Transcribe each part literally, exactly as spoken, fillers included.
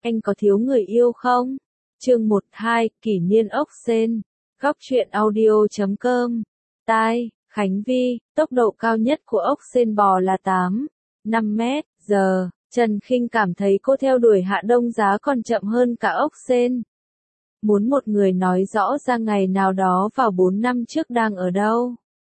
anh có thiếu người yêu không? Chương một hai, kỷ niên ốc sên. Góc truyện audio chấm com. Tai, Khánh Vi, tốc độ cao nhất của ốc sên bò là tám phẩy năm mét giờ. Trần Khinh cảm thấy cô theo đuổi Hạ Đông Giá còn chậm hơn cả ốc sên. Muốn một người nói rõ ra ngày nào đó vào bốn năm trước đang ở đâu.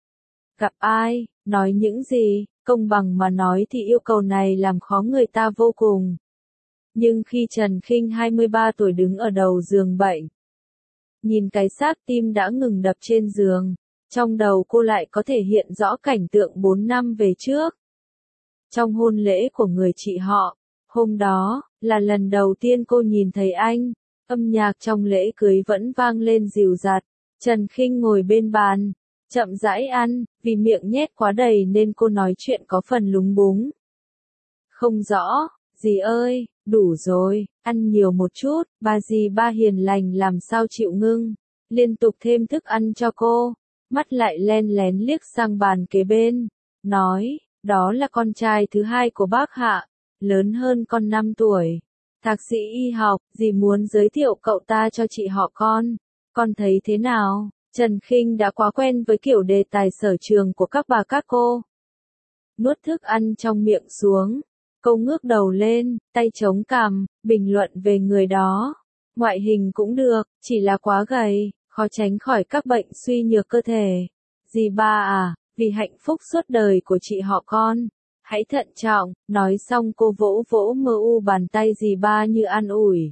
Gặp ai, nói những gì, công bằng mà nói thì yêu cầu này làm khó người ta vô cùng. Nhưng khi Trần Khinh hai mươi ba tuổi đứng ở đầu giường bệnh, nhìn cái xác tim đã ngừng đập trên giường, trong đầu cô lại có thể hiện rõ cảnh tượng bốn năm về trước. Trong hôn lễ của người chị họ, hôm đó, là lần đầu tiên cô nhìn thấy anh, âm nhạc trong lễ cưới vẫn vang lên dịu dặt, Trần Khinh ngồi bên bàn, chậm rãi ăn, vì miệng nhét quá đầy nên cô nói chuyện có phần lúng búng. Không rõ, dì ơi, đủ rồi, ăn nhiều một chút, bà dì ba hiền lành làm sao chịu ngưng, liên tục thêm thức ăn cho cô, mắt lại len lén liếc sang bàn kế bên, nói, đó là con trai thứ hai của bác Hạ, lớn hơn con năm tuổi, thạc sĩ y học, dì muốn giới thiệu cậu ta cho chị họ con, con thấy thế nào? Trần Khinh đã quá quen với kiểu đề tài sở trường của các bà các cô. Nuốt thức ăn trong miệng xuống, cô ngước đầu lên, tay chống cằm, bình luận về người đó. Ngoại hình cũng được, chỉ là quá gầy, khó tránh khỏi các bệnh suy nhược cơ thể. Dì ba à, vì hạnh phúc suốt đời của chị họ con, hãy thận trọng, nói xong cô vỗ vỗ mơ u bàn tay dì ba như an ủi.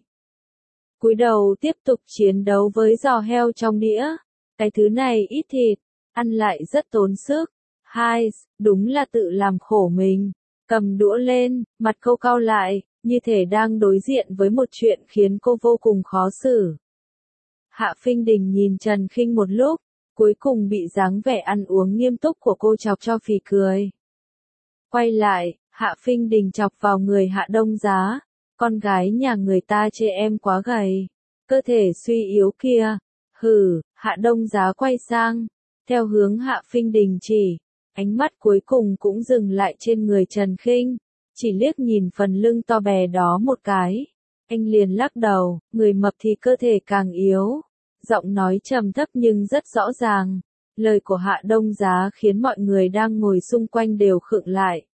Cúi đầu tiếp tục chiến đấu với giò heo trong đĩa. Cái thứ này ít thịt, ăn lại rất tốn sức. Hai, đúng là tự làm khổ mình. Cầm đũa lên, mặt cô cau lại, như thể đang đối diện với một chuyện khiến cô vô cùng khó xử. Hạ Phinh Đình nhìn Trần Khinh một lúc, cuối cùng bị dáng vẻ ăn uống nghiêm túc của cô chọc cho phì cười. Quay lại, Hạ Phinh Đình chọc vào người Hạ Đông Giá, con gái nhà người ta chê em quá gầy, cơ thể suy yếu kia. Hừ, Hạ Đông Giá quay sang, theo hướng Hạ Phinh Đình chỉ, ánh mắt cuối cùng cũng dừng lại trên người Trần Khinh, chỉ liếc nhìn phần lưng to bè đó một cái. Anh liền lắc đầu, người mập thì cơ thể càng yếu. Giọng nói trầm thấp nhưng rất rõ ràng, lời của Hạ Đông Giá khiến mọi người đang ngồi xung quanh đều khựng lại.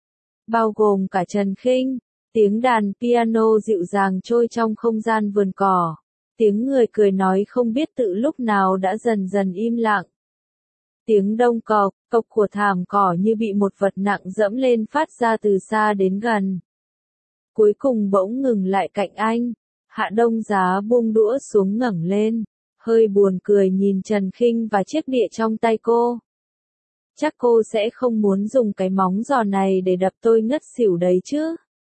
Bao gồm cả Trần Khinh, tiếng đàn piano dịu dàng trôi trong không gian vườn cỏ. Tiếng người cười nói không biết tự lúc nào đã dần dần im lặng. Tiếng đông cộc, cộc của thảm cỏ như bị một vật nặng dẫm lên phát ra từ xa đến gần. Cuối cùng bỗng ngừng lại cạnh anh. Hạ Đông Giá buông đũa xuống ngẩng lên, hơi buồn cười nhìn Trần Khinh và chiếc đĩa trong tay cô. Chắc cô sẽ không muốn dùng cái móng giò này để đập tôi ngất xỉu đấy chứ.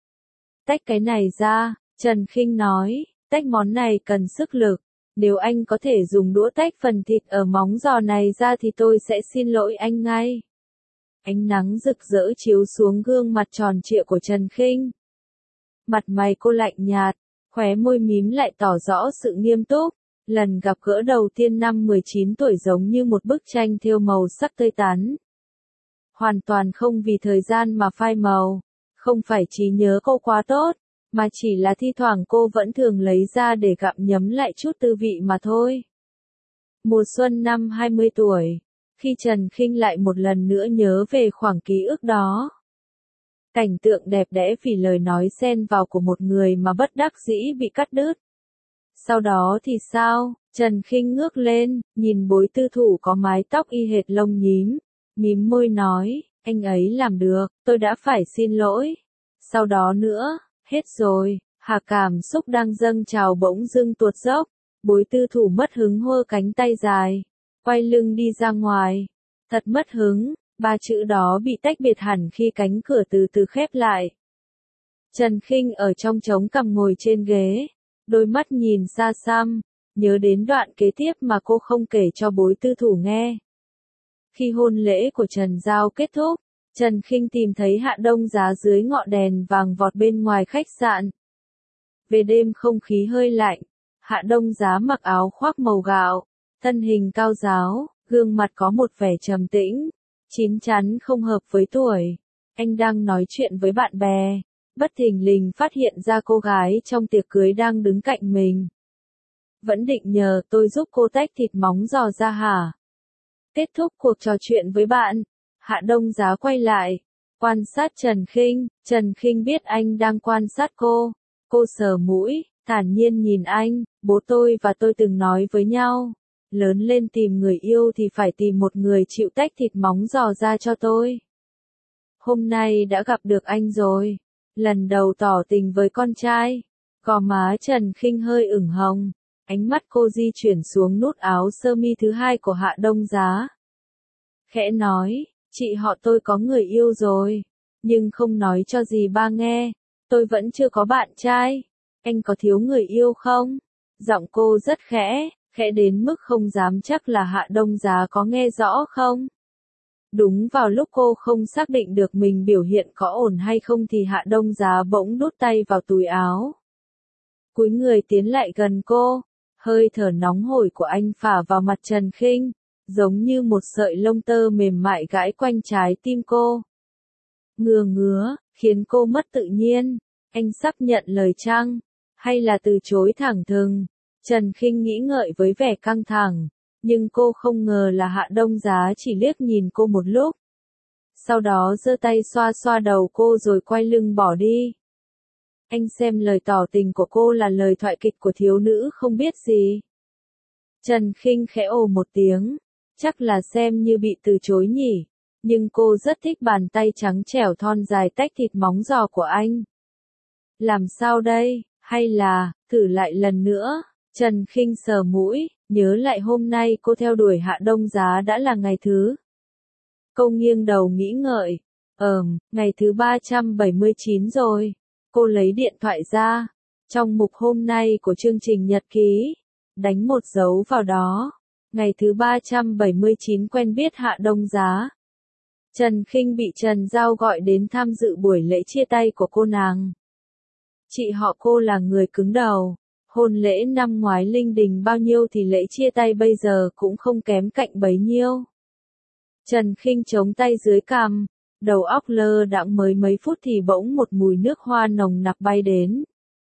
Tách cái này ra, Trần Khinh nói. Tách món này cần sức lực, nếu anh có thể dùng đũa tách phần thịt ở móng giò này ra thì tôi sẽ xin lỗi anh ngay. Ánh nắng rực rỡ chiếu xuống gương mặt tròn trịa của Trần Khinh. Mặt mày cô lạnh nhạt, khóe môi mím lại tỏ rõ sự nghiêm túc, lần gặp gỡ đầu tiên năm mười chín tuổi giống như một bức tranh thêu màu sắc tươi tắn. Hoàn toàn không vì thời gian mà phai màu, không phải trí nhớ cô quá tốt, mà chỉ là thi thoảng cô vẫn thường lấy ra để gặm nhấm lại chút tư vị mà thôi. Mùa xuân năm hai mươi tuổi, khi Trần Khinh lại một lần nữa nhớ về khoảng ký ức đó. Cảnh tượng đẹp đẽ vì lời nói xen vào của một người mà bất đắc dĩ bị cắt đứt. Sau đó thì sao? Trần Khinh ngước lên, nhìn Bối Tư Thủ có mái tóc y hệt lông nhím, mím môi nói, anh ấy làm được, tôi đã phải xin lỗi. Sau đó nữa. Hết rồi, Hạ cảm xúc đang dâng trào bỗng dưng tuột dốc, Bối Tư Thủ mất hứng hơ cánh tay dài, quay lưng đi ra ngoài. Thật mất hứng, ba chữ đó bị tách biệt hẳn khi cánh cửa từ từ khép lại. Trần Khinh ở trong trống cằm ngồi trên ghế, đôi mắt nhìn xa xăm, nhớ đến đoạn kế tiếp mà cô không kể cho Bối Tư Thủ nghe. Khi hôn lễ của Trần Giao kết thúc, Trần Khinh tìm thấy Hạ Đông Giá dưới ngọn đèn vàng vọt bên ngoài khách sạn. Về đêm không khí hơi lạnh, Hạ Đông Giá mặc áo khoác màu gạo, thân hình cao ráo, gương mặt có một vẻ trầm tĩnh, chín chắn không hợp với tuổi. Anh đang nói chuyện với bạn bè, bất thình lình phát hiện ra cô gái trong tiệc cưới đang đứng cạnh mình. Vẫn định nhờ tôi giúp cô tách thịt móng giò ra hả? Kết thúc cuộc trò chuyện với bạn, Hạ Đông Giá quay lại, quan sát Trần Khinh. Trần Khinh biết anh đang quan sát cô. Cô sờ mũi, thản nhiên nhìn anh, bố tôi và tôi từng nói với nhau. Lớn lên tìm người yêu thì phải tìm một người chịu tách thịt móng giò ra cho tôi. Hôm nay đã gặp được anh rồi. Lần đầu tỏ tình với con trai. Gò má Trần Khinh hơi ửng hồng. Ánh mắt cô di chuyển xuống nút áo sơ mi thứ hai của Hạ Đông Giá. Khẽ nói, chị họ tôi có người yêu rồi. Nhưng không nói cho gì ba nghe. Tôi vẫn chưa có bạn trai. Anh có thiếu người yêu không? Giọng cô rất khẽ, khẽ đến mức không dám chắc là Hạ Đông Giá có nghe rõ không. Đúng vào lúc cô không xác định được mình biểu hiện có ổn hay không thì Hạ Đông Giá bỗng đút tay vào túi áo. Cúi người tiến lại gần cô, hơi thở nóng hổi của anh phả vào mặt Trần Khinh, giống như một sợi lông tơ mềm mại gãi quanh trái tim cô. Ngừa ngứa, khiến cô mất tự nhiên. Anh sắp nhận lời chăng? Hay là từ chối thẳng thừng? Trần Khinh nghĩ ngợi với vẻ căng thẳng. Nhưng cô không ngờ là Hạ Đông Giá chỉ liếc nhìn cô một lúc. Sau đó giơ tay xoa xoa đầu cô rồi quay lưng bỏ đi. Anh xem lời tỏ tình của cô là lời thoại kịch của thiếu nữ không biết gì. Trần Khinh khẽ ồ một tiếng. Chắc là xem như bị từ chối nhỉ. Nhưng cô rất thích bàn tay trắng trẻo thon dài tách thịt móng giò của anh. Làm sao đây? Hay là, thử lại lần nữa? Trần Khinh sờ mũi, nhớ lại hôm nay cô theo đuổi Hạ Đông Giá đã là ngày thứ. Cô nghiêng đầu nghĩ ngợi. Ờm, ngày thứ ba trăm bảy mươi chín rồi. Cô lấy điện thoại ra. Trong mục hôm nay của chương trình nhật ký. Đánh một dấu vào đó. Ngày thứ ba trăm bảy mươi chín quen biết Hạ Đông Giá. Trần Khinh bị Trần Giao gọi đến tham dự buổi lễ chia tay của cô nàng. Chị họ cô là người cứng đầu. Hôn lễ năm ngoái linh đình bao nhiêu thì lễ chia tay bây giờ cũng không kém cạnh bấy nhiêu. Trần Khinh chống tay dưới cằm, đầu óc lơ đãng mới mấy phút thì bỗng một mùi nước hoa nồng nặc bay đến.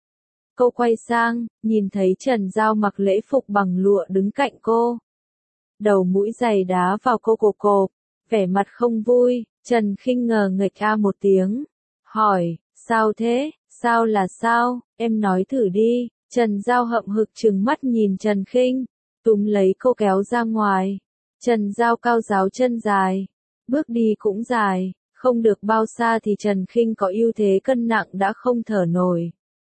Cô quay sang, nhìn thấy Trần Giao mặc lễ phục bằng lụa đứng cạnh cô. Đầu mũi giày đá vào cô cộp cộp, vẻ mặt không vui. Trần Khinh ngờ nghệch a một tiếng, hỏi, sao thế, sao là sao, em nói thử đi. Trần Giao hậm hực trừng mắt nhìn Trần Khinh, túm lấy cô kéo ra ngoài. Trần Giao cao ráo chân dài, bước đi cũng dài, không được bao xa thì Trần Khinh có ưu thế cân nặng đã không thở nổi.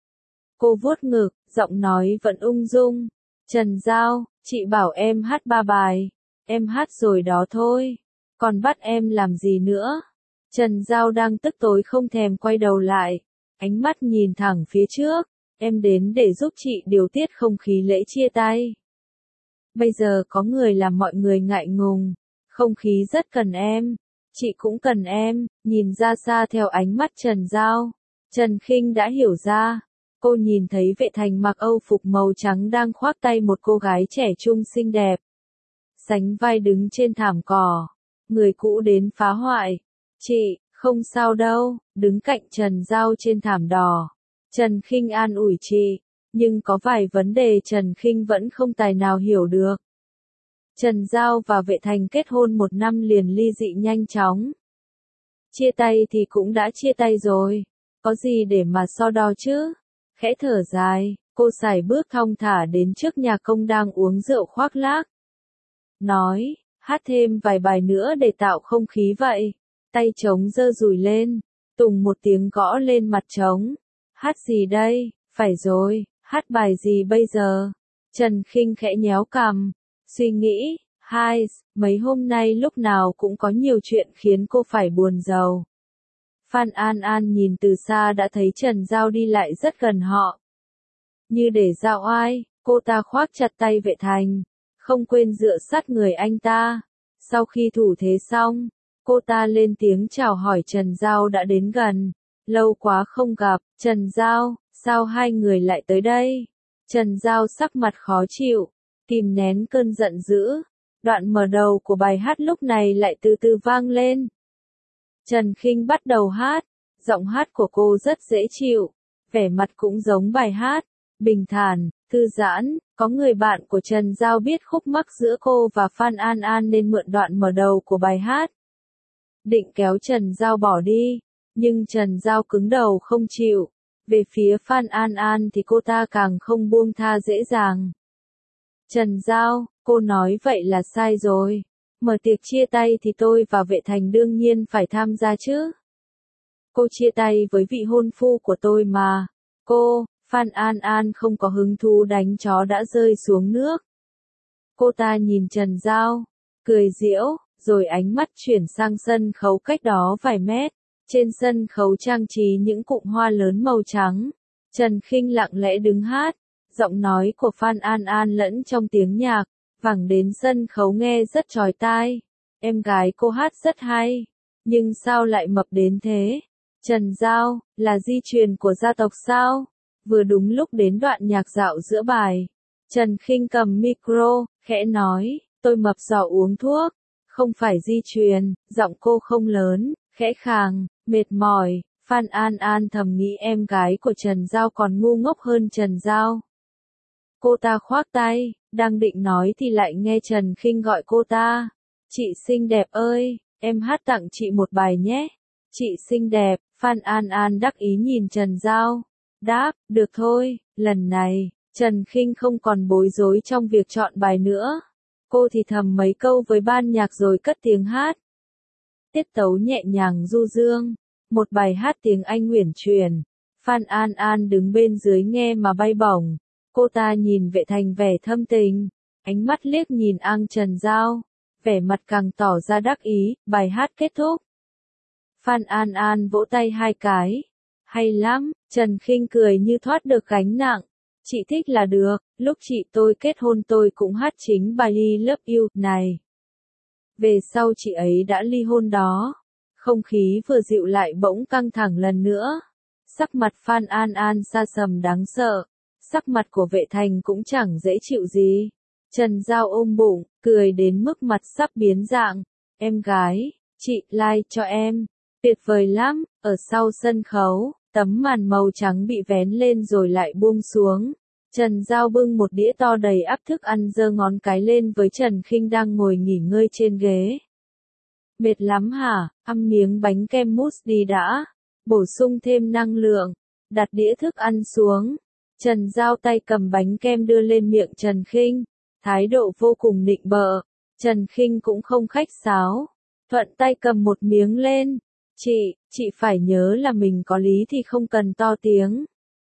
Cô vuốt ngực, giọng nói vẫn ung dung. Trần Giao, chị bảo em hát ba bài, em hát rồi đó thôi, còn bắt em làm gì nữa? Trần Giao đang tức tối không thèm quay đầu lại, ánh mắt nhìn thẳng phía trước. Em đến để giúp chị điều tiết không khí lễ chia tay. Bây giờ có người làm mọi người ngại ngùng, không khí rất cần em, chị cũng cần em. Nhìn ra xa theo ánh mắt Trần Giao, Trần Khinh đã hiểu ra. Cô nhìn thấy Vệ Thành mặc âu phục màu trắng đang khoác tay một cô gái trẻ trung xinh đẹp, sánh vai đứng trên thảm cỏ. Người cũ đến phá hoại. Chị, không sao đâu, đứng cạnh Trần Giao trên thảm đỏ. Trần Khinh an ủi chị, nhưng có vài vấn đề Trần Khinh vẫn không tài nào hiểu được. Trần Giao và Vệ Thành kết hôn một năm liền ly dị nhanh chóng. Chia tay thì cũng đã chia tay rồi, có gì để mà so đo chứ? Khẽ thở dài, cô sải bước thong thả đến trước nhà công đang uống rượu khoác lác. Nói, hát thêm vài bài nữa để tạo không khí vậy. Tay trống giơ dùi lên, tùng một tiếng gõ lên mặt trống. Hát gì đây? Phải rồi, hát bài gì bây giờ? Trần Khinh khẽ nhéo cằm, suy nghĩ. Hai, mấy hôm nay lúc nào cũng có nhiều chuyện khiến cô phải buồn rầu. Phan An An nhìn từ xa đã thấy Trần Giao đi lại rất gần họ. Như để giao oai, cô ta khoác chặt tay Vệ Thành, không quên dựa sát người anh ta. Sau khi thủ thế xong, cô ta lên tiếng chào hỏi Trần Giao đã đến gần. Lâu quá không gặp, Trần Giao, sao hai người lại tới đây? Trần Giao sắc mặt khó chịu, kìm nén cơn giận dữ. Đoạn mở đầu của bài hát lúc này lại từ từ vang lên. Trần Khinh bắt đầu hát, Giọng hát của cô rất dễ chịu, vẻ mặt cũng giống bài hát, bình thản, thư giãn. Có người bạn của Trần Giao biết khúc mắc giữa cô và Phan An An nên mượn đoạn mở đầu của bài hát. Định kéo Trần Giao bỏ đi, nhưng Trần Giao cứng đầu không chịu. Về phía Phan An An thì cô ta càng không buông tha dễ dàng. Trần Giao, cô nói vậy là sai rồi. Mở tiệc chia tay thì tôi và Vệ Thành đương nhiên phải tham gia chứ. Cô chia tay với vị hôn phu của tôi mà. Cô, Phan An An không có hứng thú đánh chó đã rơi xuống nước. Cô ta nhìn Trần Giao, cười giễu, rồi ánh mắt chuyển sang sân khấu cách đó vài mét. Trên sân khấu trang trí những cụm hoa lớn màu trắng. Trần Khinh lặng lẽ đứng hát. Giọng nói của Phan An An lẫn trong tiếng nhạc, vẳng đến sân khấu nghe rất chói tai. Em gái cô hát rất hay, nhưng sao lại mập đến thế? Trần Giao, là di truyền của gia tộc sao? Vừa đúng lúc đến đoạn nhạc dạo giữa bài. Trần Khinh cầm micro, khẽ nói, tôi mập do uống thuốc, không phải di truyền. Giọng cô không lớn, khẽ khàng, mệt mỏi. Phan An An thầm nghĩ em gái của Trần Giao còn ngu ngốc hơn Trần Giao. Cô ta khoác tay, đang định nói thì lại nghe Trần Khinh gọi cô ta. Chị xinh đẹp ơi, em hát tặng chị một bài nhé. Chị xinh đẹp, Phan An An đắc ý nhìn Trần Giao. Đáp, được thôi, lần này, Trần Khinh không còn bối rối trong việc chọn bài nữa. Cô thì thầm mấy câu với ban nhạc rồi cất tiếng hát. Tiết tấu nhẹ nhàng du dương, một bài hát tiếng Anh uyển chuyển. Phan An An đứng bên dưới nghe mà bay bổng. Cô ta nhìn Vệ Thành vẻ thâm tình, ánh mắt liếc nhìn Ang Trần Giao, vẻ mặt càng tỏ ra đắc ý. Bài hát kết thúc. Phan An An vỗ tay hai cái. Hay lắm, Trần Khinh cười như thoát được gánh nặng. Chị thích là được, lúc chị tôi kết hôn tôi cũng hát chính bài I Love You này. Về sau chị ấy đã ly hôn đó. Không khí vừa dịu lại bỗng căng thẳng lần nữa. Sắc mặt Phan An An sa sầm đáng sợ. Sắc mặt của Vệ Thành cũng chẳng dễ chịu gì. Trần Giao ôm bụng, cười đến mức mặt sắp biến dạng. Em gái, chị like cho em. Tuyệt vời lắm. Ở sau sân khấu, tấm màn màu trắng bị vén lên rồi lại buông xuống. Trần Giao bưng một đĩa to đầy ắp thức ăn giơ ngón cái lên với Trần Khinh đang ngồi nghỉ ngơi trên ghế. Mệt lắm hả? Ăn miếng bánh kem mousse đi đã. Bổ sung thêm năng lượng. Đặt đĩa thức ăn xuống. Trần Giao tay cầm bánh kem đưa lên miệng Trần Khinh, thái độ vô cùng nịnh bợ. Trần Khinh cũng không khách sáo, thuận tay cầm một miếng lên. Chị, chị phải nhớ là mình có lý thì không cần to tiếng.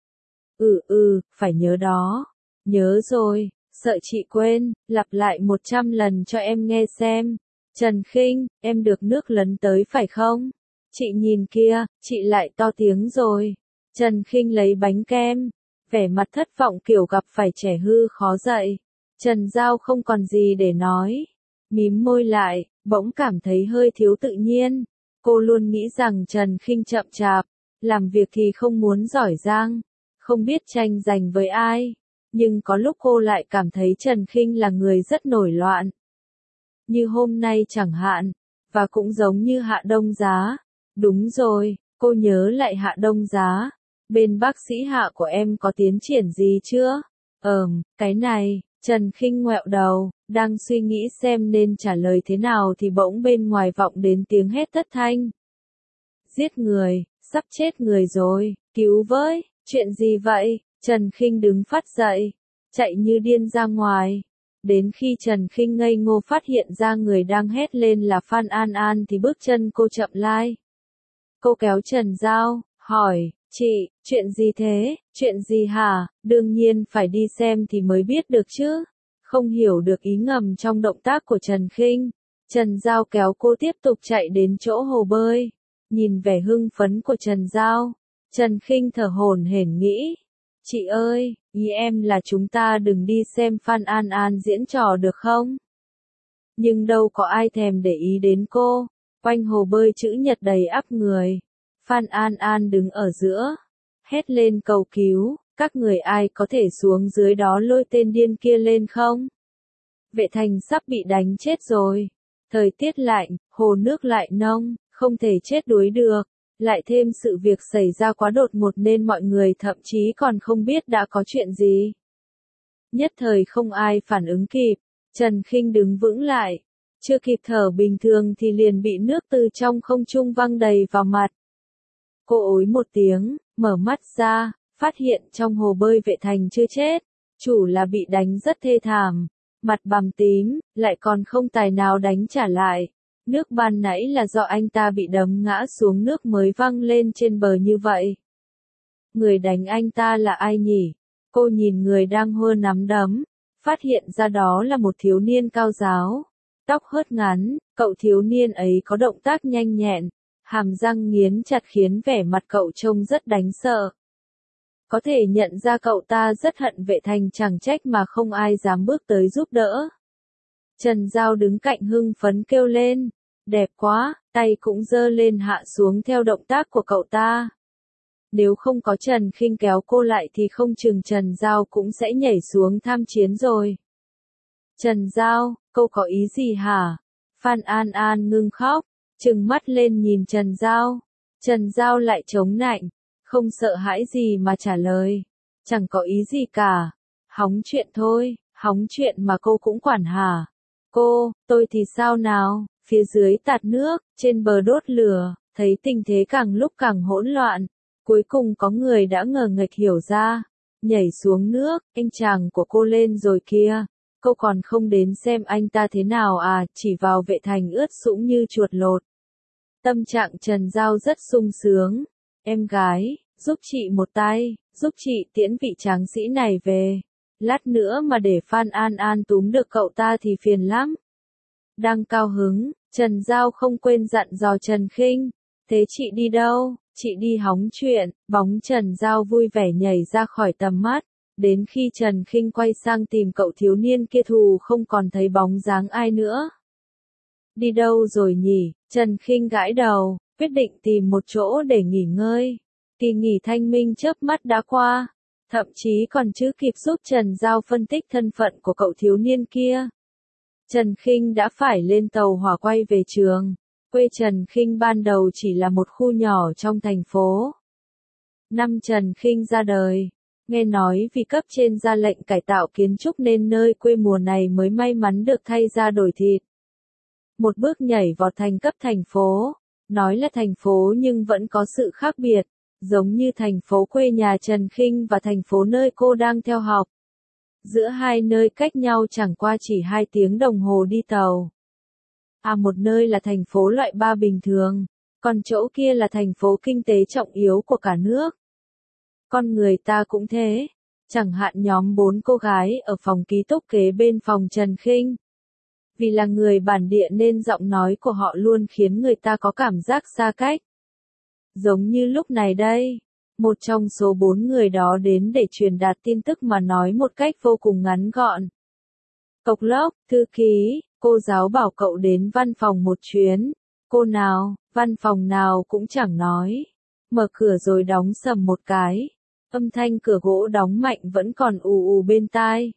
Ừ ừ, phải nhớ đó. Nhớ rồi, sợ chị quên, lặp lại một trăm lần cho em nghe xem. Trần Khinh, em được nước lấn tới phải không? Chị nhìn kia, chị lại to tiếng rồi. Trần Khinh lấy bánh kem, vẻ mặt thất vọng kiểu gặp phải trẻ hư khó dạy. Trần Giao không còn gì để nói. Mím môi lại, bỗng cảm thấy hơi thiếu tự nhiên. Cô luôn nghĩ rằng Trần Khinh chậm chạp, làm việc thì không muốn giỏi giang, không biết tranh giành với ai. Nhưng có lúc cô lại cảm thấy Trần Khinh là người rất nổi loạn. Như hôm nay chẳng hạn, và cũng giống như Hạ Đông Giá. Đúng rồi, cô nhớ lại Hạ Đông Giá. Bên bác sĩ Hạ của em có tiến triển gì chưa? Ờm, cái này, Trần Khinh ngoẹo đầu, đang suy nghĩ xem nên trả lời thế nào thì bỗng bên ngoài vọng đến tiếng hét thất thanh. Giết người, sắp chết người rồi, cứu với, chuyện gì vậy? Trần Khinh đứng phát dậy, chạy như điên ra ngoài. Đến khi Trần Khinh ngây ngô phát hiện ra người đang hét lên là Phan An An thì bước chân cô chậm lại. Cô kéo Trần Giao, hỏi, chị, chuyện gì thế, chuyện gì hả? Đương nhiên phải đi xem thì mới biết được chứ. Không hiểu được ý ngầm trong động tác của Trần Khinh. Trần Giao kéo cô tiếp tục chạy đến chỗ hồ bơi. Nhìn vẻ hưng phấn của Trần Giao, Trần Khinh thở hổn hển nghĩ. Chị ơi, ý em là chúng ta đừng đi xem Phan An An diễn trò được không? Nhưng đâu có ai thèm để ý đến cô. Quanh hồ bơi chữ nhật đầy ắp người. Phan An An đứng ở giữa, hét lên cầu cứu, các người ai có thể xuống dưới đó lôi tên điên kia lên không? Vệ Thành sắp bị đánh chết rồi. Thời tiết lạnh, hồ nước lại nông, không thể chết đuối được. Lại thêm sự việc xảy ra quá đột ngột nên mọi người thậm chí còn không biết đã có chuyện gì. Nhất thời không ai phản ứng kịp, Trần Khinh đứng vững lại, chưa kịp thở bình thường thì liền bị nước từ trong không trung văng đầy vào mặt. Cô ối một tiếng, mở mắt ra, phát hiện trong hồ bơi vệ thành chưa chết, chủ là bị đánh rất thê thảm, mặt bầm tím, lại còn không tài nào đánh trả lại. Nước ban nãy là do anh ta bị đấm ngã xuống nước mới văng lên trên bờ như vậy. Người đánh anh ta là ai nhỉ? Cô nhìn người đang hơ nắm đấm, phát hiện ra đó là một thiếu niên cao ráo, tóc hớt ngắn, cậu thiếu niên ấy có động tác nhanh nhẹn, hàm răng nghiến chặt khiến vẻ mặt cậu trông rất đáng sợ. Có thể nhận ra cậu ta rất hận vệ thành, chẳng trách mà không ai dám bước tới giúp đỡ. Trần Giao đứng cạnh hưng phấn kêu lên, đẹp quá, tay cũng giơ lên hạ xuống theo động tác của cậu ta. Nếu không có Trần Khinh kéo cô lại thì không chừng Trần Giao cũng sẽ nhảy xuống tham chiến rồi. Trần Giao, cô có ý gì hả? Phan An An ngưng khóc, trừng mắt lên nhìn Trần Giao. Trần Giao lại chống nạnh, không sợ hãi gì mà trả lời. Chẳng có ý gì cả. Hóng chuyện thôi, hóng chuyện mà cô cũng quản hả? Cô, tôi thì sao nào? Phía dưới tạt nước, trên bờ đốt lửa, thấy tình thế càng lúc càng hỗn loạn. Cuối cùng có người đã ngờ nghệch hiểu ra. Nhảy xuống nước, anh chàng của cô lên rồi kia. Cô còn không đến xem anh ta thế nào à, chỉ vào vệ thành ướt sũng như chuột lột. Tâm trạng Trần Giao rất sung sướng. Em gái, giúp chị một tay, giúp chị tiễn vị tráng sĩ này về. Lát nữa mà để Phan An An túm được cậu ta thì phiền lắm. Đang cao hứng, Trần Giao không quên dặn dò Trần Khinh. Thế chị đi đâu? Chị đi hóng chuyện. Bóng Trần Giao vui vẻ nhảy ra khỏi tầm mắt. Đến khi Trần Khinh quay sang tìm cậu thiếu niên kia thù không còn thấy bóng dáng ai nữa. Đi đâu rồi nhỉ? Trần Khinh gãi đầu, quyết định tìm một chỗ để nghỉ ngơi. Kỳ nghỉ thanh minh chớp mắt đã qua, thậm chí còn chưa kịp giúp Trần Giao phân tích thân phận của cậu thiếu niên kia. Trần Khinh đã phải lên tàu hỏa quay về trường. Quê Trần Khinh ban đầu chỉ là một khu nhỏ trong thành phố. Năm Trần Khinh ra đời, nghe nói vì cấp trên ra lệnh cải tạo kiến trúc nên nơi quê mùa này mới may mắn được thay ra đổi thịt. Một bước nhảy vào thành cấp thành phố, nói là thành phố nhưng vẫn có sự khác biệt, giống như thành phố quê nhà Trần Khinh và thành phố nơi cô đang theo học. Giữa hai nơi cách nhau chẳng qua chỉ hai tiếng đồng hồ đi tàu. À, một nơi là thành phố loại ba bình thường, còn chỗ kia là thành phố kinh tế trọng yếu của cả nước. Con người ta cũng thế, chẳng hạn nhóm bốn cô gái ở phòng ký túc kế bên phòng Trần Khinh. Vì là người bản địa nên giọng nói của họ luôn khiến người ta có cảm giác xa cách. Giống như lúc này đây, một trong số bốn người đó đến để truyền đạt tin tức mà nói một cách vô cùng ngắn gọn. Cộc lốc, thư ký, cô giáo bảo cậu đến văn phòng một chuyến. Cô nào, văn phòng nào cũng chẳng nói. Mở cửa rồi đóng sầm một cái. Âm thanh cửa gỗ đóng mạnh vẫn còn ù ù bên tai.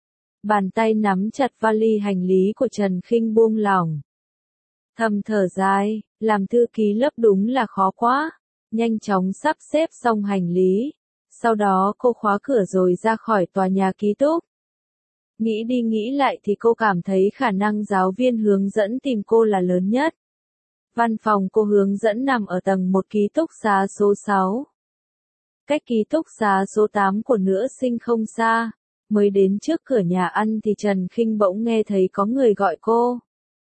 Bàn tay nắm chặt vali hành lý của Trần Khinh buông lỏng. Thầm thở dài, làm thư ký lớp đúng là khó quá. Nhanh chóng sắp xếp xong hành lý. Sau đó cô khóa cửa rồi ra khỏi tòa nhà ký túc. Nghĩ đi nghĩ lại thì cô cảm thấy khả năng giáo viên hướng dẫn tìm cô là lớn nhất. Văn phòng cô hướng dẫn nằm ở tầng một ký túc xá số sáu. Cách ký túc xá số tám của nữ sinh không xa. Mới đến trước cửa nhà ăn thì Trần Khinh bỗng nghe thấy có người gọi cô.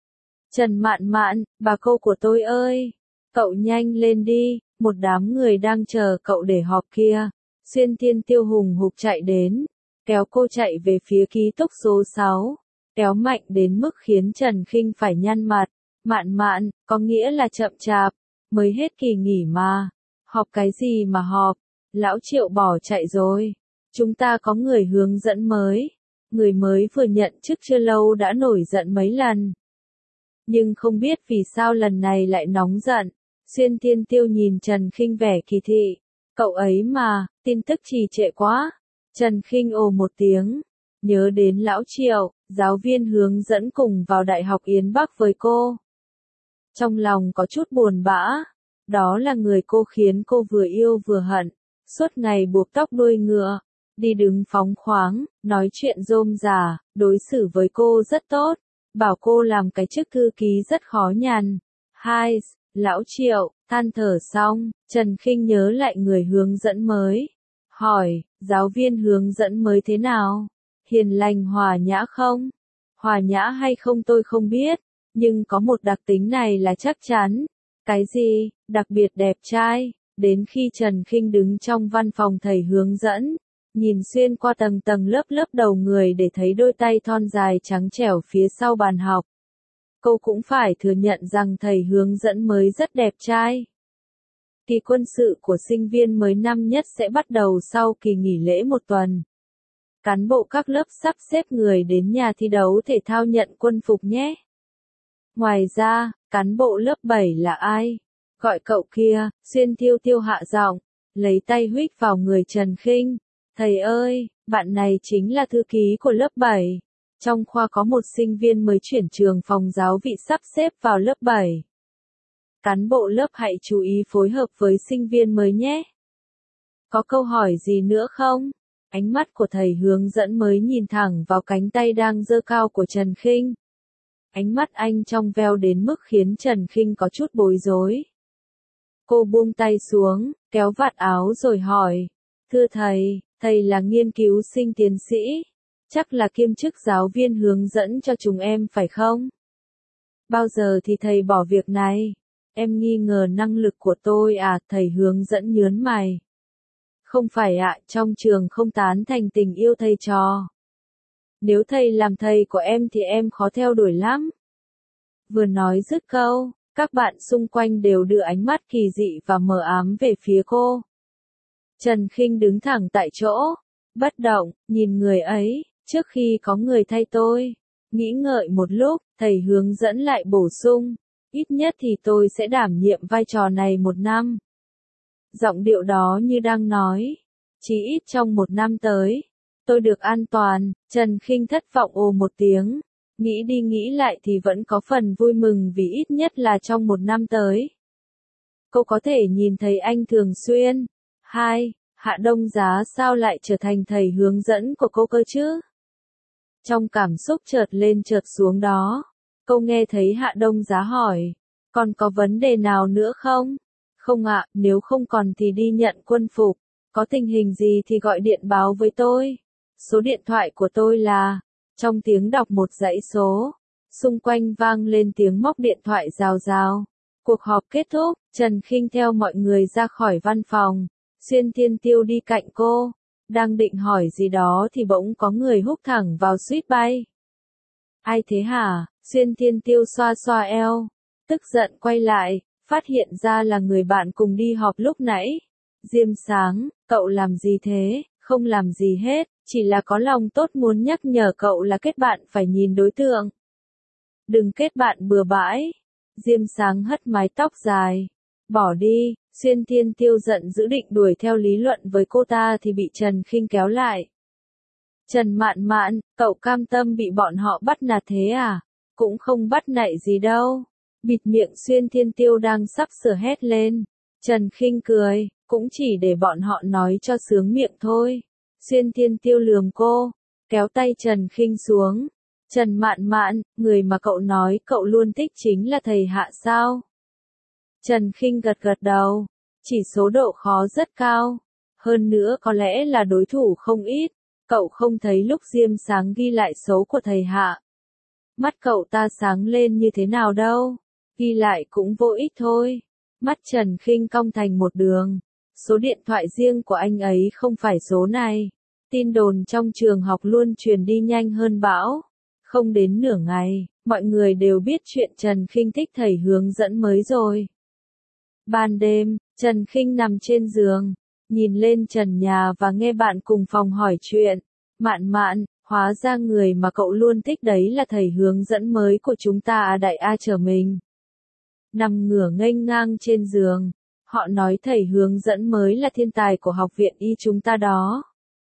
Trần Mạn Mạn, bà cô của tôi ơi, cậu nhanh lên đi, một đám người đang chờ cậu để họp kia. Xuyên Thiên Tiêu hùng hục chạy đến, kéo cô chạy về phía ký túc số sáu, kéo mạnh đến mức khiến Trần Khinh phải nhăn mặt. Mạn Mạn, có nghĩa là chậm chạp, mới hết kỳ nghỉ mà, họp cái gì mà họp, lão Triệu bỏ chạy rồi. Chúng ta có người hướng dẫn mới, người mới vừa nhận chức chưa lâu đã nổi giận mấy lần. Nhưng không biết vì sao lần này lại nóng giận. Xuyên Thiên Tiêu nhìn Trần Khinh vẻ kỳ thị. Cậu ấy mà, tin tức trì trệ quá. Trần Khinh ồ một tiếng, nhớ đến lão Triệu, giáo viên hướng dẫn cùng vào Đại học Yến Bắc với cô. Trong lòng có chút buồn bã, Đó là người cô khiến cô vừa yêu vừa hận, suốt ngày buộc tóc đuôi ngựa, đi đứng phóng khoáng, nói chuyện rôm rả, đối xử với cô rất tốt, bảo cô làm cái chức thư ký rất khó nhằn. Hai, Lão Triệu, than thở xong, Trần Khinh nhớ lại người hướng dẫn mới. Hỏi, giáo viên hướng dẫn mới thế nào? Hiền lành hòa nhã không? Hòa nhã hay không tôi không biết, nhưng có một đặc tính này là chắc chắn. Cái gì? Đặc biệt đẹp trai. Đến khi Trần Khinh đứng trong văn phòng thầy hướng dẫn, nhìn xuyên qua tầng tầng lớp lớp đầu người để thấy đôi tay thon dài trắng trẻo phía sau bàn học. Cô cũng phải thừa nhận rằng thầy hướng dẫn mới rất đẹp trai. Kỳ quân sự của sinh viên mới năm nhất sẽ bắt đầu sau kỳ nghỉ lễ một tuần. Cán bộ các lớp sắp xếp người đến nhà thi đấu thể thao nhận quân phục nhé. Ngoài ra, cán bộ lớp bảy là ai? Gọi cậu kia, Xuyên Tiêu Tiêu hạ giọng, lấy tay huých vào người Trần Khinh. Thầy ơi, bạn này chính là thư ký của lớp bảy. Trong khoa có một sinh viên mới chuyển trường phòng giáo vị sắp xếp vào lớp bảy. Cán bộ lớp hãy chú ý phối hợp với sinh viên mới nhé. Có câu hỏi gì nữa không? Ánh mắt của thầy hướng dẫn mới nhìn thẳng vào cánh tay đang giơ cao của Trần Khinh. Ánh mắt anh trong veo đến mức khiến Trần Khinh có chút bối rối. Cô buông tay xuống, kéo vạt áo rồi hỏi. Thưa thầy, thầy là nghiên cứu sinh tiến sĩ. Chắc là kiêm chức giáo viên hướng dẫn cho chúng em phải không? Bao giờ thì thầy bỏ việc này? Em nghi ngờ năng lực của tôi à? Thầy hướng dẫn nhớn mày. Không phải ạ, trong trường không tán thành tình yêu thầy trò. Nếu thầy làm thầy của em thì em khó theo đuổi lắm. Vừa nói dứt câu, các bạn xung quanh đều đưa ánh mắt kỳ dị và mờ ám về phía cô. Trần Khinh đứng thẳng tại chỗ, bất động, nhìn người ấy, trước khi có người thay tôi. Nghĩ ngợi một lúc, thầy hướng dẫn lại bổ sung, ít nhất thì tôi sẽ đảm nhiệm vai trò này một năm. Giọng điệu đó như đang nói, chí ít trong một năm tới, tôi được an toàn. Trần Khinh thất vọng ồ một tiếng, nghĩ đi nghĩ lại thì vẫn có phần vui mừng vì ít nhất là trong một năm tới. Cô có thể nhìn thấy anh thường xuyên. Hai, Hạ Đông Giá sao lại trở thành thầy hướng dẫn của cô cơ chứ? Trong cảm xúc chợt lên chợt xuống đó, cô nghe thấy Hạ Đông Giá hỏi, còn có vấn đề nào nữa không? Không ạ, nếu không còn thì đi nhận quân phục, có tình hình gì thì gọi điện báo với tôi. Số điện thoại của tôi là, trong tiếng đọc một dãy số, xung quanh vang lên tiếng móc điện thoại rào rào. Cuộc họp kết thúc, Trần Khinh theo mọi người ra khỏi văn phòng, Xuyên Thiên Tiêu đi cạnh cô, đang định hỏi gì đó thì bỗng có người húc thẳng vào suýt bay. Ai thế hả? Xuyên Thiên Tiêu xoa xoa eo, tức giận quay lại, phát hiện ra là người bạn cùng đi họp lúc nãy. Diêm Sáng, cậu làm gì thế? Không làm gì hết, chỉ là có lòng tốt muốn nhắc nhở cậu là kết bạn phải nhìn đối tượng. Đừng kết bạn bừa bãi. Diêm Sáng hất mái tóc dài. Bỏ đi. Xuyên Thiên Tiêu giận dữ định đuổi theo lý luận với cô ta thì bị Trần Khinh kéo lại. Trần Mạn Mạn, cậu cam tâm bị bọn họ bắt nạt thế à? Cũng không bắt nại gì đâu. Bịt miệng Xuyên Thiên Tiêu đang sắp sửa hét lên. Trần Khinh cười, cũng chỉ để bọn họ nói cho sướng miệng thôi. Xuyên Thiên Tiêu lườm cô, kéo tay Trần Khinh xuống. Trần Mạn Mạn, người mà cậu nói cậu luôn thích chính là thầy Hạ sao? Trần Khinh gật gật đầu, chỉ số độ khó rất cao. Hơn nữa có lẽ là đối thủ không ít. Cậu không thấy lúc Diêm Sáng ghi lại số của thầy Hạ. Mắt cậu ta sáng lên như thế nào đâu. Ghi lại cũng vô ích thôi. Mắt Trần Khinh cong thành một đường. Số điện thoại riêng của anh ấy không phải số này. Tin đồn trong trường học luôn truyền đi nhanh hơn bão. Không đến nửa ngày, mọi người đều biết chuyện Trần Khinh thích thầy hướng dẫn mới rồi. Ban đêm, Trần Khinh nằm trên giường, nhìn lên trần nhà và nghe bạn cùng phòng hỏi chuyện. Mạn Mạn, hóa ra người mà cậu luôn thích đấy là thầy hướng dẫn mới của chúng ta à? Đại A trở mình. Nằm ngửa nghênh ngang trên giường, họ nói thầy hướng dẫn mới là thiên tài của học viện y chúng ta đó.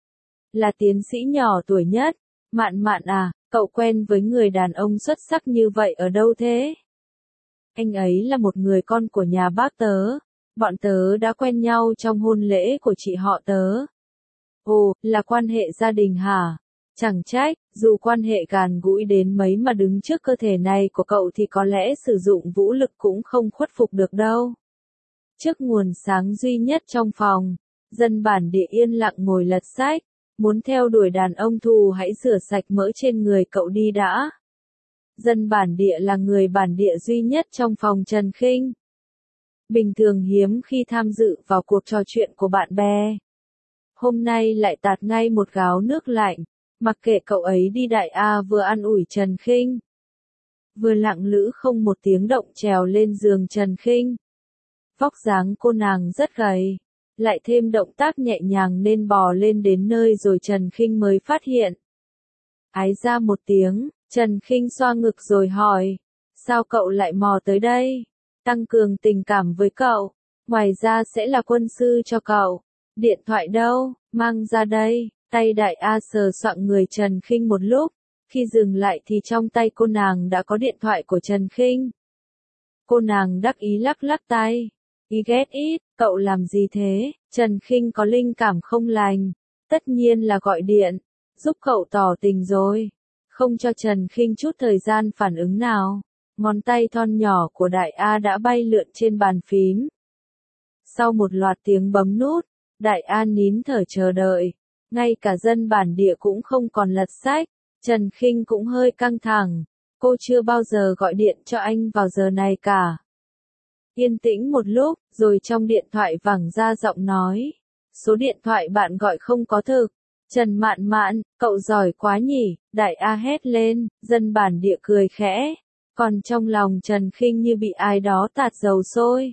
Là tiến sĩ nhỏ tuổi nhất. Mạn Mạn à, cậu quen với người đàn ông xuất sắc như vậy ở đâu thế? Anh ấy là một người con của nhà bác tớ, Bọn tớ đã quen nhau trong hôn lễ của chị họ tớ. Ồ, là quan hệ gia đình hả? Chẳng trách, dù quan hệ gần gũi đến mấy mà đứng trước cơ thể này của cậu thì có lẽ sử dụng vũ lực cũng không khuất phục được đâu. Trước nguồn sáng duy nhất trong phòng, dân bản địa yên lặng ngồi lật sách, muốn theo đuổi đàn ông thù hãy rửa sạch mỡ trên người cậu đi đã. Dân bản địa là người bản địa duy nhất trong phòng Trần Khinh. Bình thường hiếm khi tham dự vào cuộc trò chuyện của bạn bè. Hôm nay lại tạt ngay một gáo nước lạnh, mặc kệ cậu ấy đi Đại A vừa an ủi Trần Khinh, vừa lặng lữ không một tiếng động trèo lên giường Trần Khinh. Vóc dáng cô nàng rất gầy, lại thêm động tác nhẹ nhàng nên bò lên đến nơi rồi Trần Khinh mới phát hiện. Ái ra một tiếng, Trần Khinh xoa ngực rồi hỏi, sao cậu lại mò tới đây? Tăng cường tình cảm với cậu, ngoài ra sẽ là quân sư cho cậu. Điện thoại đâu, mang ra đây. Tay Đại A sờ soạng người Trần Khinh một lúc, khi dừng lại thì trong tay cô nàng đã có điện thoại của Trần Khinh. Cô nàng đắc ý lắc lắc tay. Ý ghét ít, cậu làm gì thế? Trần Khinh có linh cảm không lành. Tất nhiên là gọi điện, giúp cậu tỏ tình rồi. Không cho Trần Khinh chút thời gian phản ứng nào. Ngón tay thon nhỏ của Đại A đã bay lượn trên bàn phím. Sau một loạt tiếng bấm nút, Đại A nín thở chờ đợi. Ngay cả dân bản địa cũng không còn lật sách. Trần Khinh cũng hơi căng thẳng. Cô chưa bao giờ gọi điện cho anh vào giờ này cả. Yên tĩnh một lúc, rồi trong điện thoại vẳng ra giọng nói. Số điện thoại bạn gọi không có thực. Trần Mạn Mạn, cậu giỏi quá nhỉ, Đại A hét lên, dân bản địa cười khẽ. Còn trong lòng Trần Khinh như bị ai đó tạt dầu sôi.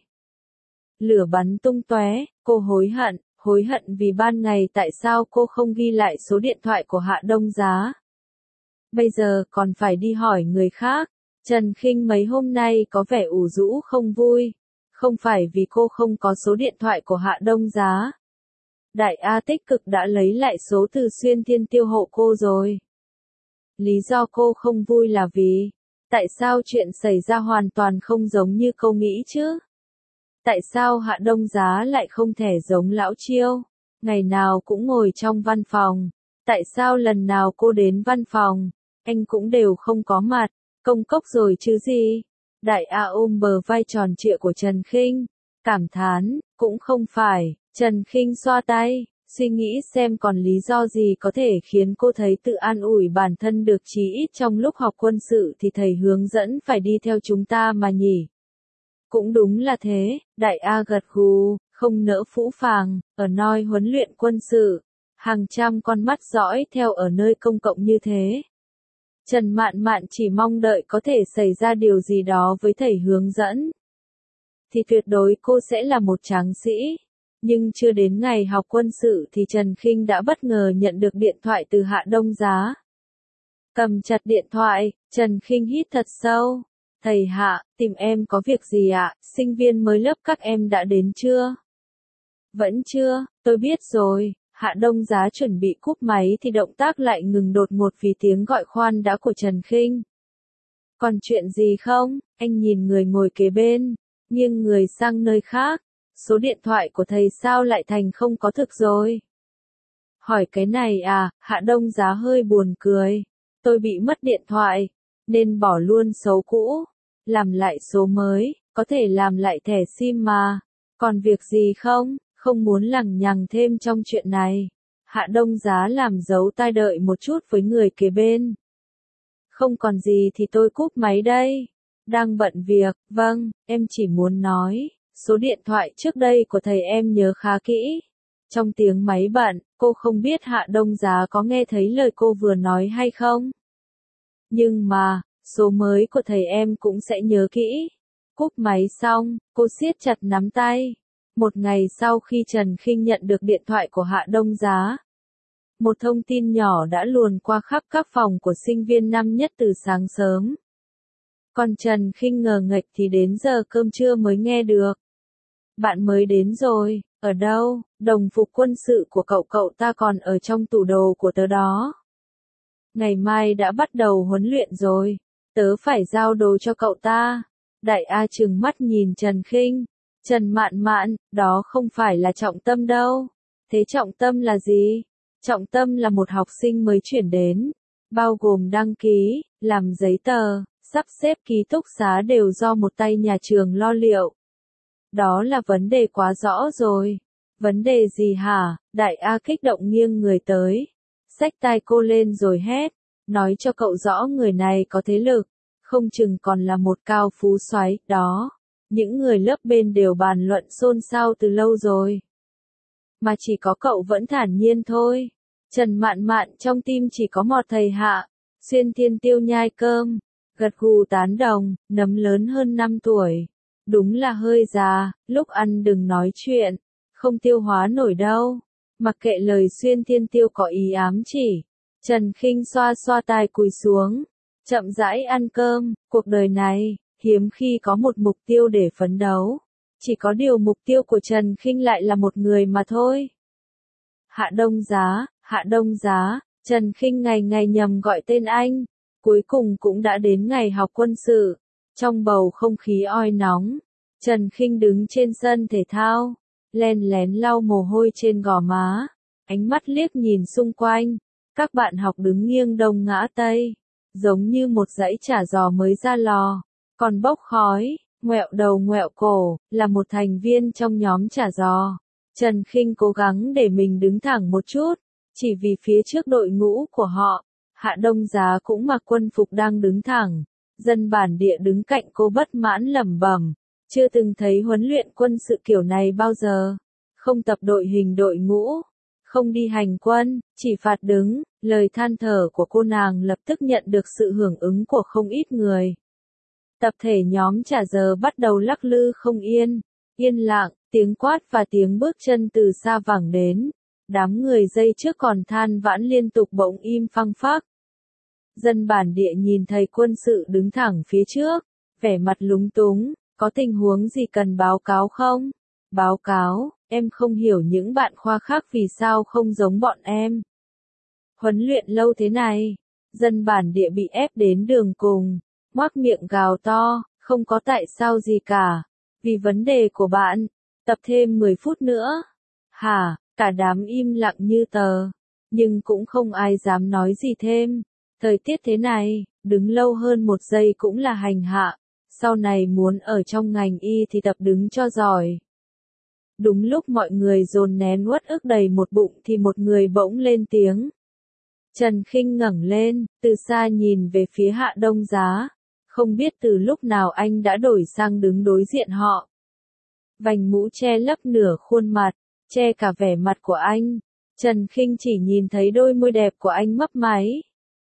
Lửa bắn tung tóe, cô hối hận, hối hận vì ban ngày tại sao cô không ghi lại số điện thoại của Hạ Đông Giá. Bây giờ còn phải đi hỏi người khác. Trần Khinh mấy hôm nay có vẻ ủ rũ không vui. Không phải vì cô không có số điện thoại của Hạ Đông Giá. Đại A tích cực đã lấy lại số từ Xuyên Thiên tiêu hộ cô rồi. Lý do cô không vui là vì, tại sao chuyện xảy ra hoàn toàn không giống như cô nghĩ chứ? Tại sao Hạ Đông Giá lại không thể giống Lão Chiêu, ngày nào cũng ngồi trong văn phòng? Tại sao lần nào cô đến văn phòng, anh cũng đều không có mặt, công cốc rồi chứ gì? Đại A ôm bờ vai tròn trịa của Trần Khinh, cảm thán, cũng không phải. Trần Khinh xoa tay, suy nghĩ xem còn lý do gì có thể khiến cô thấy tự an ủi bản thân được, chí ít trong lúc học quân sự thì thầy hướng dẫn phải đi theo chúng ta mà nhỉ. Cũng đúng là thế, Đại A gật gù, không nỡ phũ phàng, ở nơi huấn luyện quân sự, hàng trăm con mắt dõi theo ở nơi công cộng như thế. Trần Mạn Mạn chỉ mong đợi có thể xảy ra điều gì đó với thầy hướng dẫn. Thì tuyệt đối cô sẽ là một tráng sĩ. Nhưng chưa đến ngày học quân sự thì Trần Khinh đã bất ngờ nhận được điện thoại từ Hạ Đông Giá. Cầm chặt điện thoại, Trần Khinh hít thật sâu. Thầy Hạ, tìm em có việc gì ạ? Sinh viên mới lớp các em đã đến chưa? Vẫn chưa, tôi biết rồi. Hạ Đông Giá chuẩn bị cúp máy thì động tác lại ngừng đột ngột vì tiếng gọi khoan đã của Trần Khinh. Còn chuyện gì không? Anh nhìn người ngồi kế bên, nghiêng người sang nơi khác. Số điện thoại của thầy sao lại thành không có thực rồi? Hỏi cái này à? Hạ Đông Giá hơi buồn cười. Tôi bị mất điện thoại, nên bỏ luôn số cũ, làm lại số mới, có thể làm lại thẻ sim mà. Còn việc gì không? Không muốn lằng nhằng thêm trong chuyện này. Hạ Đông Giá làm dấu tai đợi một chút với người kế bên. Không còn gì thì tôi cúp máy đây. Đang bận việc, vâng, em chỉ muốn nói. Số điện thoại trước đây của thầy em nhớ khá kỹ. Trong tiếng máy bận, cô không biết Hạ Đông Giá có nghe thấy lời cô vừa nói hay không. Nhưng mà, số mới của thầy em cũng sẽ nhớ kỹ. Cúp máy xong, cô siết chặt nắm tay. Một ngày sau khi Trần Khinh nhận được điện thoại của Hạ Đông Giá, một thông tin nhỏ đã luồn qua khắp các phòng của sinh viên năm nhất từ sáng sớm. Còn Trần Khinh ngờ nghệch thì đến giờ cơm trưa mới nghe được. Bạn mới đến rồi, ở đâu? Đồng phục quân sự của cậu cậu ta còn ở trong tủ đồ của tớ đó. Ngày mai đã bắt đầu huấn luyện rồi, tớ phải giao đồ cho cậu ta. Đại A trừng mắt nhìn Trần Khinh. Trần Mạn Mạn, đó không phải là trọng tâm đâu. Thế trọng tâm là gì? Trọng tâm là một học sinh mới chuyển đến, bao gồm đăng ký, làm giấy tờ, sắp xếp ký túc xá đều do một tay nhà trường lo liệu. Đó là vấn đề quá rõ rồi. Vấn đề gì hả? Đại A kích động nghiêng người tới. Xách tai cô lên rồi hét. Nói cho cậu rõ người này có thế lực. Không chừng còn là một cao phú soái đó. Những người lớp bên đều bàn luận xôn xao từ lâu rồi. Mà chỉ có cậu vẫn thản nhiên thôi. Trần Mạn Mạn trong tim chỉ có một thầy Hạ. Xuyên Thiên Tiêu nhai cơm. Gật gù tán đồng, nấm lớn hơn năm tuổi. Đúng là hơi già, lúc ăn đừng nói chuyện. Không tiêu hóa nổi đâu. Mặc kệ lời Xuyên Thiên Tiêu có ý ám chỉ. Trần Khinh xoa xoa tai cúi xuống. Chậm rãi ăn cơm, cuộc đời này, hiếm khi có một mục tiêu để phấn đấu. Chỉ có điều mục tiêu của Trần Khinh lại là một người mà thôi. Hạ Đông Giá, Hạ Đông Giá, Trần Khinh ngày ngày nhầm gọi tên anh. Cuối cùng cũng đã đến ngày học quân sự. Trong bầu không khí oi nóng, Trần Khinh đứng trên sân thể thao, len lén lau mồ hôi trên gò má, ánh mắt liếc nhìn xung quanh, các bạn học đứng nghiêng đông ngã tây, giống như một dãy chả giò mới ra lò, còn bốc khói, ngoẹo đầu ngoẹo cổ, là một thành viên trong nhóm chả giò. Trần Khinh cố gắng để mình đứng thẳng một chút, chỉ vì phía trước đội ngũ của họ, Hạ Đông Giá cũng mặc quân phục đang đứng thẳng. Dân bản địa đứng cạnh cô bất mãn lẩm bẩm, chưa từng thấy huấn luyện quân sự kiểu này bao giờ. Không tập đội hình đội ngũ, không đi hành quân, chỉ phạt đứng. Lời than thở của cô nàng lập tức nhận được sự hưởng ứng của không ít người. Tập thể nhóm trả giờ bắt đầu lắc lư không yên, yên lặng, tiếng quát và tiếng bước chân từ xa vẳng đến. Đám người dây trước còn than vãn liên tục bỗng im phăng phắc. Dân bản địa nhìn thầy quân sự đứng thẳng phía trước, vẻ mặt lúng túng, có tình huống gì cần báo cáo không? Báo cáo, em không hiểu những bạn khoa khác vì sao không giống bọn em. Huấn luyện lâu thế này, dân bản địa bị ép đến đường cùng, ngoác miệng gào to, không có tại sao gì cả, vì vấn đề của bạn, tập thêm mười phút nữa. Hả, cả đám im lặng như tờ, nhưng cũng không ai dám nói gì thêm. Thời tiết thế này, đứng lâu hơn một giây cũng là hành hạ, sau này muốn ở trong ngành y thì tập đứng cho giỏi. Đúng lúc mọi người dồn nén uất ức đầy một bụng thì một người bỗng lên tiếng. Trần Khinh ngẩng lên, từ xa nhìn về phía Hạ Đông Giá, không biết từ lúc nào anh đã đổi sang đứng đối diện họ. Vành mũ che lấp nửa khuôn mặt, che cả vẻ mặt của anh, Trần Khinh chỉ nhìn thấy đôi môi đẹp của anh mấp máy.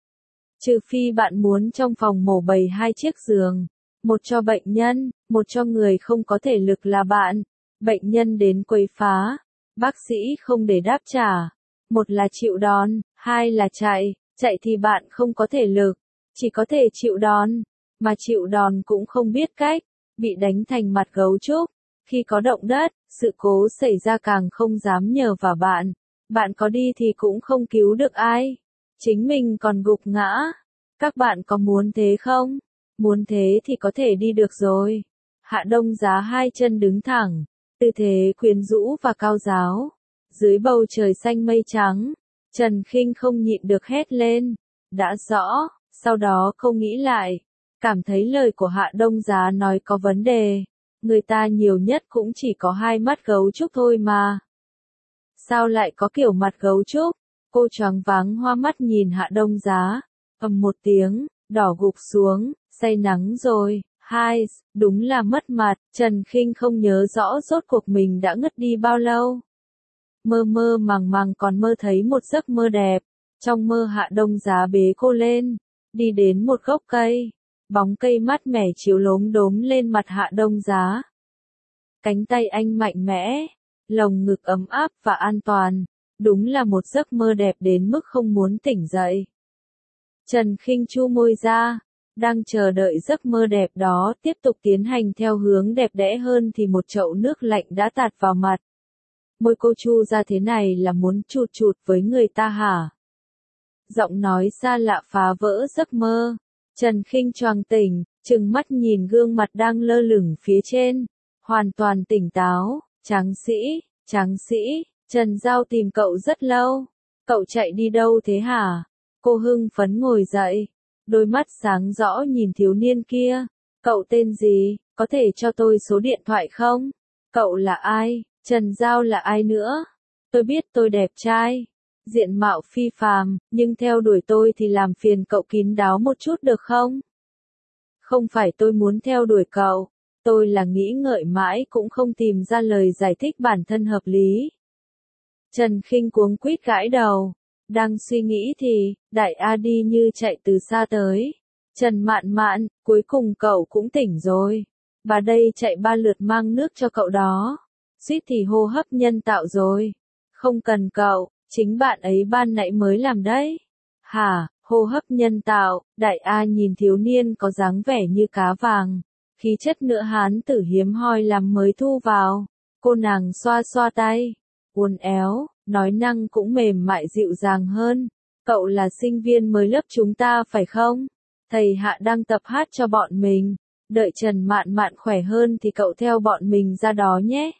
Trừ phi bạn muốn trong phòng mổ bày hai chiếc giường, một cho bệnh nhân, một cho người không có thể lực là bạn. Bệnh nhân đến quấy phá, bác sĩ không để đáp trả. Một là chịu đòn, hai là chạy, chạy thì bạn không có thể lực, chỉ có thể chịu đòn, mà chịu đòn cũng không biết cách, bị đánh thành mặt gấu trúc. Khi có động đất, sự cố xảy ra càng không dám nhờ vào bạn, bạn có đi thì cũng không cứu được ai. Chính mình còn gục ngã. Các bạn có muốn thế không? Muốn thế thì có thể đi được rồi. Hạ Đông Giá hai chân đứng thẳng, tư thế quyến rũ và cao giáo. Dưới bầu trời xanh mây trắng, Trần Khinh không nhịn được hét lên. Đã rõ, sau đó không nghĩ lại. Cảm thấy lời của Hạ Đông Giá nói có vấn đề. Người ta nhiều nhất cũng chỉ có hai mắt gấu trúc thôi mà. Sao lại có kiểu mặt gấu trúc? Cô choáng váng hoa mắt nhìn Hạ Đông Giá, ầm một tiếng, đỏ gục xuống, say nắng rồi. Hai, đúng là mất mặt. Trần Khinh không nhớ rõ rốt cuộc mình đã ngất đi bao lâu. Mơ mơ màng màng còn mơ thấy một giấc mơ đẹp. Trong mơ Hạ Đông Giá bế cô lên, đi đến một gốc cây. Bóng cây mát mẻ chiếu lốm đốm lên mặt Hạ Đông Giá. Cánh tay anh mạnh mẽ, lồng ngực ấm áp và an toàn. Đúng là một giấc mơ đẹp đến mức không muốn tỉnh dậy. Trần Khinh chu môi ra, đang chờ đợi giấc mơ đẹp đó tiếp tục tiến hành theo hướng đẹp đẽ hơn thì một chậu nước lạnh đã tạt vào mặt. Môi cô chu ra thế này là muốn chụt chụt với người ta hả? Giọng nói xa lạ phá vỡ giấc mơ. Trần Khinh choàng tỉnh, trừng mắt nhìn gương mặt đang lơ lửng phía trên. hoàn toàn tỉnh táo, Tráng sĩ, Tráng sĩ, Trần Giao tìm cậu rất lâu. Cậu chạy đi đâu thế hả? Cô hưng phấn ngồi dậy, đôi mắt sáng rõ nhìn thiếu niên kia. Cậu tên gì, có thể cho tôi số điện thoại không? Cậu là ai? Trần Giao là ai nữa? Tôi biết tôi đẹp trai, diện mạo phi phàm, nhưng theo đuổi tôi thì làm phiền cậu kín đáo một chút được không? Không phải tôi muốn theo đuổi cậu, tôi là nghĩ ngợi mãi cũng không tìm ra lời giải thích bản thân hợp lý. Trần Khinh cuống quýt gãi đầu, đang suy nghĩ thì, Đại A đi như chạy từ xa tới. Trần Mạn Mạn, cuối cùng cậu cũng tỉnh rồi. Bà đây chạy ba lượt mang nước cho cậu đó. Suýt thì hô hấp nhân tạo rồi. Không cần cậu, chính bạn ấy ban nãy mới làm đấy. Hả, hô hấp nhân tạo, Đại A nhìn thiếu niên có dáng vẻ như cá vàng. Khí chất nữ hán tử hiếm hoi làm mới thu vào. Cô nàng xoa xoa tay, uốn éo, nói năng cũng mềm mại dịu dàng hơn. Cậu là sinh viên mới lớp chúng ta phải không? Thầy Hạ đang tập hát cho bọn mình. Đợi Trần Mạn Mạn khỏe hơn thì cậu theo bọn mình ra đó nhé.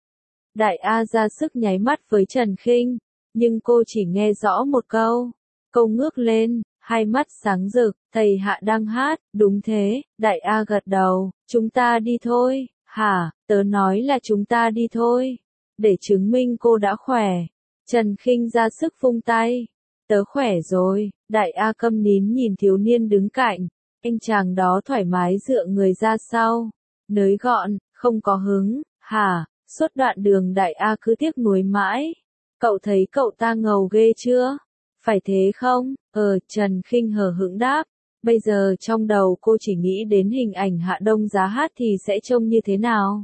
Đại A ra sức nháy mắt với Trần Khinh, nhưng cô chỉ nghe rõ một câu. Cô ngước lên, hai mắt sáng rực, thầy Hạ đang hát, đúng thế, Đại A gật đầu, chúng ta đi thôi. Hả, tớ nói là chúng ta đi thôi. Để chứng minh cô đã khỏe. Trần Khinh ra sức vung tay. Tớ khỏe rồi, Đại A câm nín nhìn thiếu niên đứng cạnh. Anh chàng đó thoải mái dựa người ra sau. Nới gọn, không có hứng, hả, suốt đoạn đường Đại A cứ tiếc nuối mãi. Cậu thấy cậu ta ngầu ghê chưa? Phải thế không? Ờ, Trần Khinh hờ hững đáp. Bây giờ trong đầu cô chỉ nghĩ đến hình ảnh Hạ Đông Giá hát thì sẽ trông như thế nào.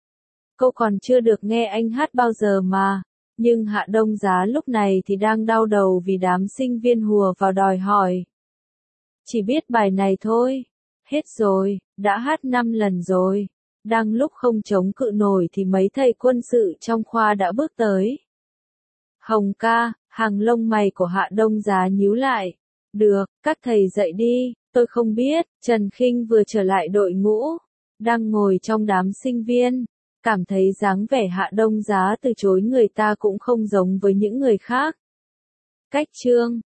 Cô còn chưa được nghe anh hát bao giờ mà. Nhưng Hạ Đông Giá lúc này thì đang đau đầu vì đám sinh viên hùa vào đòi hỏi. Chỉ biết bài này thôi. Hết rồi, đã hát năm lần rồi. Đang lúc không chống cự nổi thì mấy thầy quân sự trong khoa đã bước tới. Hồng ca, hàng lông mày của Hạ Đông Giá nhíu lại. Được, các thầy dậy đi, tôi không biết. Trần Khinh vừa trở lại đội ngũ, đang ngồi trong đám sinh viên. Cảm thấy dáng vẻ Hạ Đông Giá từ chối người ta cũng không giống với những người khác. Cách chương